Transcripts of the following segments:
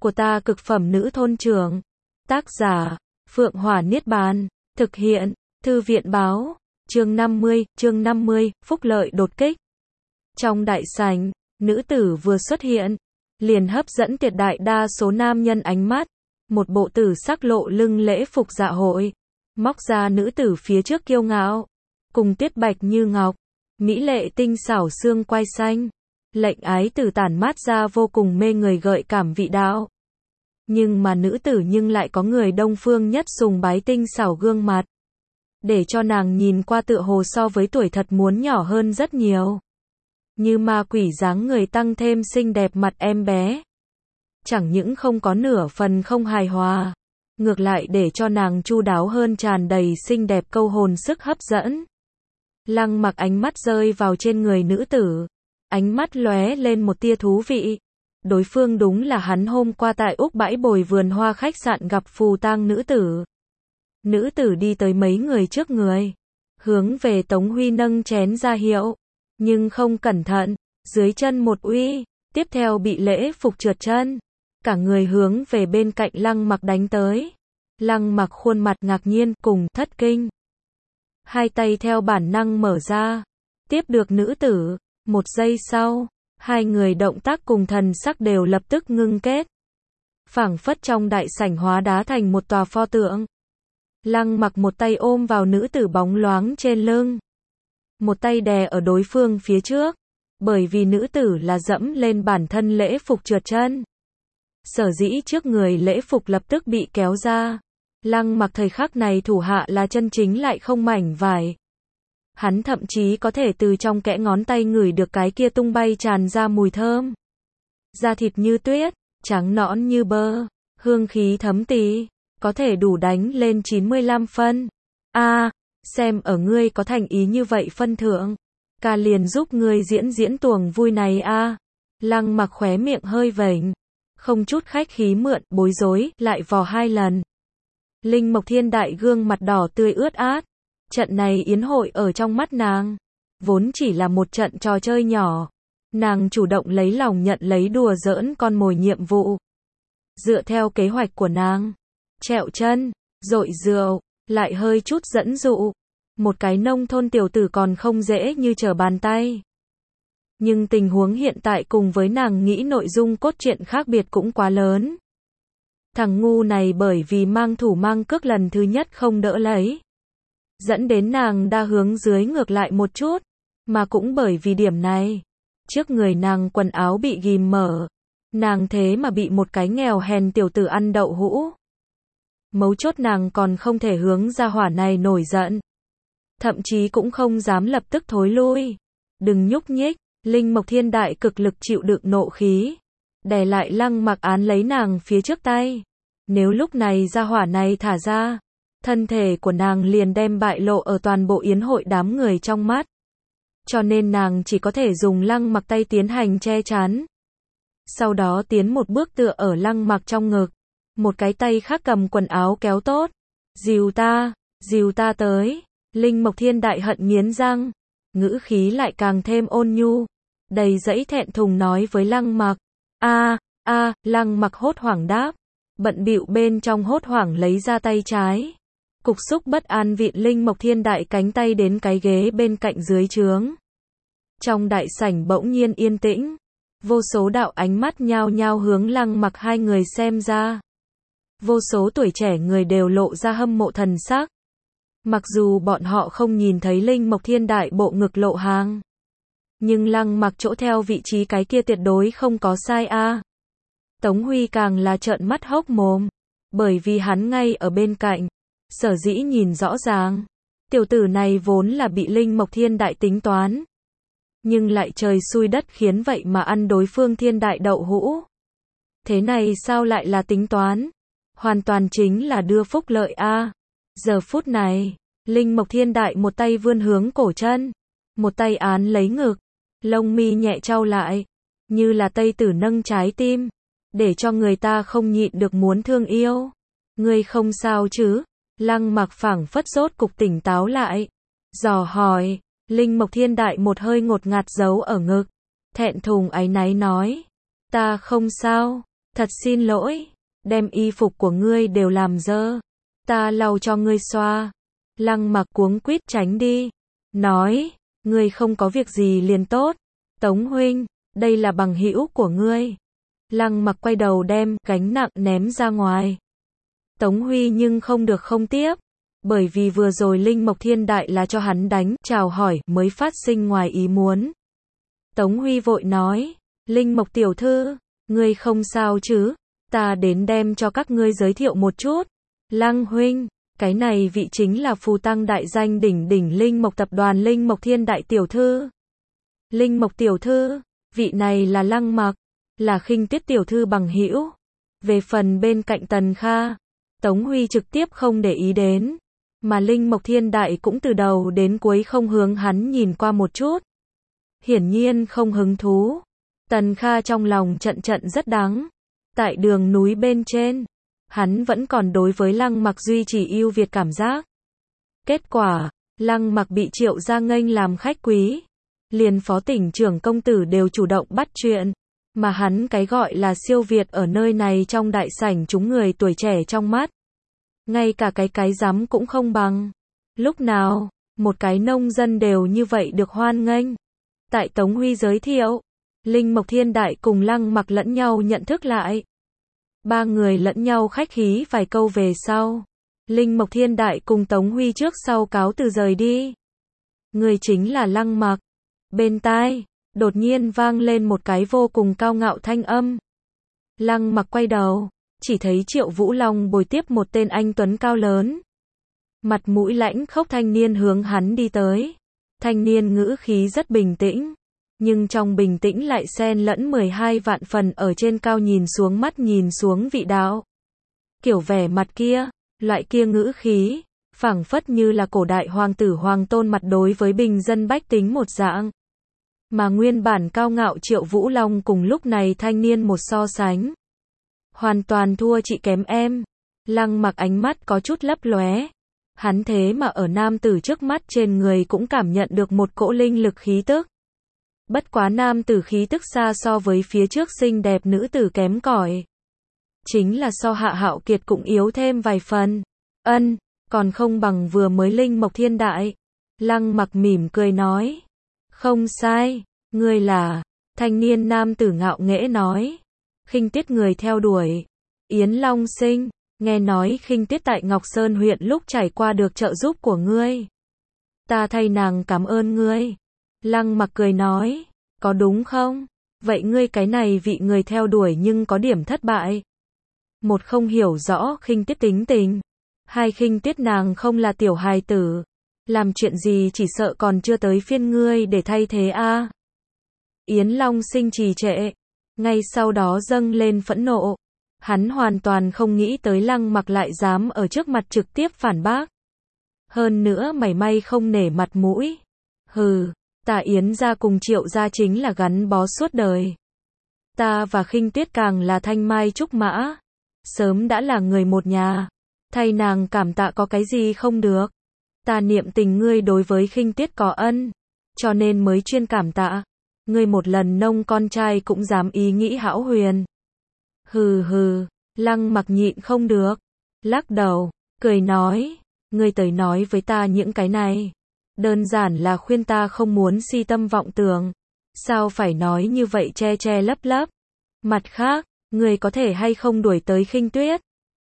của ta cực phẩm nữ thôn trưởng. Tác giả, Phượng Hỏa Niết Bàn. Thực hiện, Thư viện Báo. Chương 50, phúc lợi đột kích. Trong đại sảnh, nữ tử vừa xuất hiện, liền hấp dẫn tuyệt đại đa số nam nhân ánh mắt. Một bộ tử sắc lộ lưng lễ phục dạ hội, móc ra nữ tử phía trước kiêu ngạo, cùng tuyết bạch như ngọc, mỹ lệ tinh xảo xương quai xanh, lệnh ái tử tản mát ra vô cùng mê người gợi cảm vị đạo. Nhưng mà nữ tử nhưng lại có người đông phương nhất sùng bái tinh xảo gương mặt, để cho nàng nhìn qua tựa hồ so với tuổi thật muốn nhỏ hơn rất nhiều. Như ma quỷ dáng người tăng thêm xinh đẹp mặt em bé. Chẳng những không có nửa phần không hài hòa, ngược lại để cho nàng chu đáo hơn, tràn đầy xinh đẹp câu hồn sức hấp dẫn. Lăng Mặc ánh mắt rơi vào trên người nữ tử, ánh mắt lóe lên một tia thú vị. Đối phương đúng là hắn hôm qua tại Úc Bãi Bồi vườn hoa khách sạn gặp phù tang nữ tử. Nữ tử đi tới mấy người trước người, hướng về Tống Huy nâng chén ra hiệu, nhưng không cẩn thận, dưới chân một uy, tiếp theo bị lễ phục trượt chân, cả người hướng về bên cạnh Lăng Mặc đánh tới. Lăng Mặc khuôn mặt ngạc nhiên cùng thất kinh, hai tay theo bản năng mở ra, tiếp được nữ tử. Một giây sau, hai người động tác cùng thần sắc đều lập tức ngưng kết, phảng phất trong đại sảnh hóa đá thành một tòa pho tượng. Lăng Mặc một tay ôm vào nữ tử bóng loáng trên lưng, một tay đè ở đối phương phía trước, bởi vì nữ tử là dẫm lên bản thân lễ phục trượt chân. Sở dĩ trước người lễ phục lập tức bị kéo ra. Lăng Mặc thời khắc này thủ hạ là chân chính lại không mảnh vải. Hắn thậm chí có thể từ trong kẽ ngón tay ngửi được cái kia tung bay tràn ra mùi thơm. Da thịt như tuyết, trắng nõn như bơ, hương khí thấm tì, có thể đủ đánh lên 95 phân. Xem ở ngươi có thành ý như vậy phân thượng, ca liền giúp ngươi diễn tuồng vui này a. Lăng Mặc khóe miệng hơi vểnh, không chút khách khí mượn, bối rối, lại vò hai lần. Linh Mộc Thiên Đại gương mặt đỏ tươi ướt át. Trận này yến hội ở trong mắt nàng, vốn chỉ là một trận trò chơi nhỏ. Nàng chủ động lấy lòng nhận lấy đùa giỡn con mồi nhiệm vụ. Dựa theo kế hoạch của nàng, trẹo chân, dội rượu, lại hơi chút dẫn dụ. Một cái nông thôn tiểu tử còn không dễ như trở bàn tay. Nhưng tình huống hiện tại cùng với nàng nghĩ nội dung cốt truyện khác biệt cũng quá lớn. Thằng ngu này bởi vì mang thủ mang cước lần thứ nhất không đỡ lấy, dẫn đến nàng đa hướng dưới ngược lại một chút, mà cũng bởi vì điểm này, trước người nàng quần áo bị ghim mở, nàng thế mà bị một cái nghèo hèn tiểu tử ăn đậu hũ. Mấu chốt nàng còn không thể hướng ra hỏa này nổi giận, thậm chí cũng không dám lập tức thối lui. Đừng nhúc nhích. Linh Mộc Thiên Đại cực lực chịu đựng nộ khí, đè lại Lăng Mặc án lấy nàng phía trước tay. Nếu lúc này ra hỏa này thả ra, thân thể của nàng liền đem bại lộ ở toàn bộ yến hội đám người trong mắt. Cho nên nàng chỉ có thể dùng Lăng Mặc tay tiến hành che chắn. Sau đó tiến một bước tựa ở Lăng Mặc trong ngực, một cái tay khác cầm quần áo kéo tốt. Dìu ta tới. Linh Mộc Thiên Đại hận nghiến răng, ngữ khí lại càng thêm ôn nhu, đầy dẫy thẹn thùng nói với Lăng Mặc. Lăng Mặc hốt hoảng đáp, bận bịu bên trong hốt hoảng lấy ra tay trái. Cục xúc bất an vịn Linh Mộc Thiên Đại cánh tay đến cái ghế bên cạnh dưới trướng. Trong đại sảnh bỗng nhiên yên tĩnh, vô số đạo ánh mắt nhao nhao hướng Lăng Mặc hai người xem ra. Vô số tuổi trẻ người đều lộ ra hâm mộ thần sắc. Mặc dù bọn họ không nhìn thấy Linh Mộc Thiên Đại bộ ngực lộ hàng, nhưng Lăng Mặc chỗ theo vị trí cái kia tuyệt đối không có sai a. Tống Huy càng là trợn mắt hốc mồm, bởi vì hắn ngay ở bên cạnh, sở dĩ nhìn rõ ràng. Tiểu tử này vốn là bị Linh Mộc Thiên Đại tính toán, nhưng lại trời xui đất khiến vậy mà ăn đối phương Thiên Đại đậu hũ. Thế này sao lại là tính toán? Hoàn toàn chính là đưa phúc lợi a. Giờ phút này, Linh Mộc Thiên Đại một tay vươn hướng cổ chân, một tay án lấy ngực, lông mi nhẹ chau lại, như là Tây Tử nâng trái tim, để cho người ta không nhịn được muốn thương yêu. Ngươi không sao chứ? Lăng Mặc phảng phất rốt cục tỉnh táo lại, dò hỏi. Linh Mộc Thiên Đại một hơi ngột ngạt giấu ở ngực, thẹn thùng áy náy nói, ta không sao. Thật xin lỗi, đem y phục của ngươi đều làm dơ. Ta lau cho ngươi xoa. Lăng Mặc cuống quýt tránh đi. Nói, ngươi không có việc gì liền tốt. Tống huynh, đây là bằng hữu của ngươi. Lăng Mặc quay đầu đem gánh nặng ném ra ngoài. Tống Huy nhưng không được không tiếp. Bởi vì vừa rồi Linh Mộc Thiên Đại là cho hắn đánh, chào hỏi, mới phát sinh ngoài ý muốn. Tống Huy vội nói, Linh Mộc tiểu thư, ngươi không sao chứ? Ta đến đem cho các ngươi giới thiệu một chút. Lăng huynh, cái này vị chính là phù tăng đại danh đỉnh đỉnh Linh Mộc tập đoàn Linh Mộc Thiên Đại tiểu thư. Linh Mộc tiểu thư, vị này là Lăng Mặc, là Khinh Tuyết tiểu thư bằng hữu. Về phần bên cạnh Tần Kha, Tống Huy trực tiếp không để ý đến, mà Linh Mộc Thiên Đại cũng từ đầu đến cuối không hướng hắn nhìn qua một chút. Hiển nhiên không hứng thú. Tần Kha trong lòng trận rất đắng. Tại đường núi bên trên, hắn vẫn còn đối với Lăng Mặc duy trì ưu việt cảm giác. Kết quả, Lăng Mặc bị Triệu gia nghênh làm khách quý. Liền phó tỉnh trưởng công tử đều chủ động bắt chuyện. Mà hắn cái gọi là siêu việt ở nơi này trong đại sảnh chúng người tuổi trẻ trong mắt. Ngay cả cái dám cũng không bằng. Lúc nào, một cái nông dân đều như vậy được hoan nghênh. Tại Tống Huy giới thiệu, Linh Mộc Thiên Đại cùng Lăng Mặc lẫn nhau nhận thức lại. Ba người lẫn nhau khách khí vài câu về sau. Linh Mộc Thiên Đại cùng Tống Huy trước sau cáo từ rời đi. Người chính là Lăng Mặc. Bên tai, đột nhiên vang lên một cái vô cùng cao ngạo thanh âm. Lăng Mặc quay đầu, chỉ thấy Triệu Vũ Long bồi tiếp một tên anh tuấn cao lớn. Mặt mũi lãnh khốc thanh niên hướng hắn đi tới. Thanh niên ngữ khí rất bình tĩnh, nhưng trong bình tĩnh lại xen lẫn 12 vạn phần ở trên cao nhìn xuống mắt nhìn xuống vị đạo. Kiểu vẻ mặt kia, loại kia ngữ khí, phảng phất như là cổ đại hoàng tử hoàng tôn mặt đối với bình dân bách tính một dạng. Mà nguyên bản cao ngạo Triệu Vũ Long cùng lúc này thanh niên một so sánh. Hoàn toàn thua chị kém em. Lăng Mặc ánh mắt có chút lấp lóe. Hắn thế mà ở nam tử trước mắt trên người cũng cảm nhận được một cỗ linh lực khí tức. Bất quá nam tử khí tức xa so với phía trước xinh đẹp nữ tử kém cỏi. Chính là so Hạ Hạo Kiệt cũng yếu thêm vài phần. Còn không bằng vừa mới Linh Mộc Thiên Đại. Lăng Mặc mỉm cười nói. Không sai, ngươi là, thanh niên nam tử ngạo nghễ nói. Khinh Tuyết người theo đuổi. Yến Long Sinh, nghe nói Khinh Tuyết tại Ngọc Sơn huyện lúc trải qua được trợ giúp của ngươi. Ta thay nàng cảm ơn ngươi. Lăng Mặc cười nói, có đúng không? Vậy ngươi cái này vị người theo đuổi nhưng có điểm thất bại. Một không hiểu rõ Khinh Tuyết tính tình. Hai Khinh Tuyết nàng không là tiểu hài tử. Làm chuyện gì chỉ sợ còn chưa tới phiên ngươi để thay thế a. Yến Long Sinh trì trệ. Ngay sau đó dâng lên phẫn nộ. Hắn hoàn toàn không nghĩ tới Lăng Mặc lại dám ở trước mặt trực tiếp phản bác. Hơn nữa mảy may không nể mặt mũi. Hừ, ta Yến gia cùng Triệu gia chính là gắn bó suốt đời. Ta và Khinh Tuyết càng là thanh mai trúc mã. Sớm đã là người một nhà. Thay nàng cảm tạ có cái gì không được. Ta niệm tình ngươi đối với Khinh Tuyết có ân. Cho nên mới chuyên cảm tạ. Ngươi một lần nông con trai cũng dám ý nghĩ hão huyền. Hừ hừ, Lăng Mặc nhịn không được. Lắc đầu, cười nói. Ngươi tới nói với ta những cái này. Đơn giản là khuyên ta không muốn si tâm vọng tưởng. Sao phải nói như vậy che che lấp lấp. Mặt khác, ngươi có thể hay không đuổi tới Khinh Tuyết.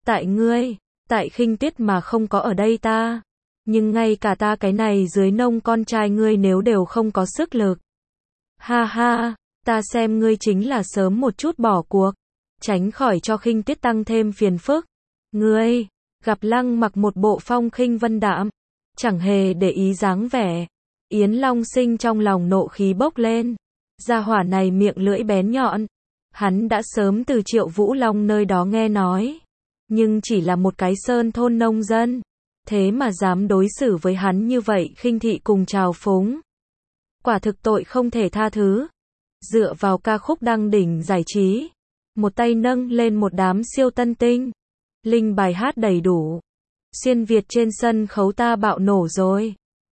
Tại Khinh Tuyết mà không có ở đây ta. Nhưng ngay cả ta cái này dưới nông con trai ngươi nếu đều không có sức lực. Ha ha, ta xem ngươi chính là sớm một chút bỏ cuộc. Tránh khỏi cho Khinh Tuyết tăng thêm phiền phức. Ngươi, gặp Lăng Mặc một bộ phong khinh vân đạm. Chẳng hề để ý dáng vẻ. Yến Long Sinh trong lòng nộ khí bốc lên. Gia hỏa này miệng lưỡi bén nhọn. Hắn đã sớm từ Triệu Vũ Long nơi đó nghe nói. Nhưng chỉ là một cái sơn thôn nông dân. Thế mà dám đối xử với hắn như vậy khinh thị cùng trào phúng. Quả thực tội không thể tha thứ. Dựa vào ca khúc đăng đỉnh giải trí. Một tay nâng lên một đám siêu tân tinh. Linh bài hát đầy đủ. Xuyên Việt trên sân khấu ta bạo nổ rồi.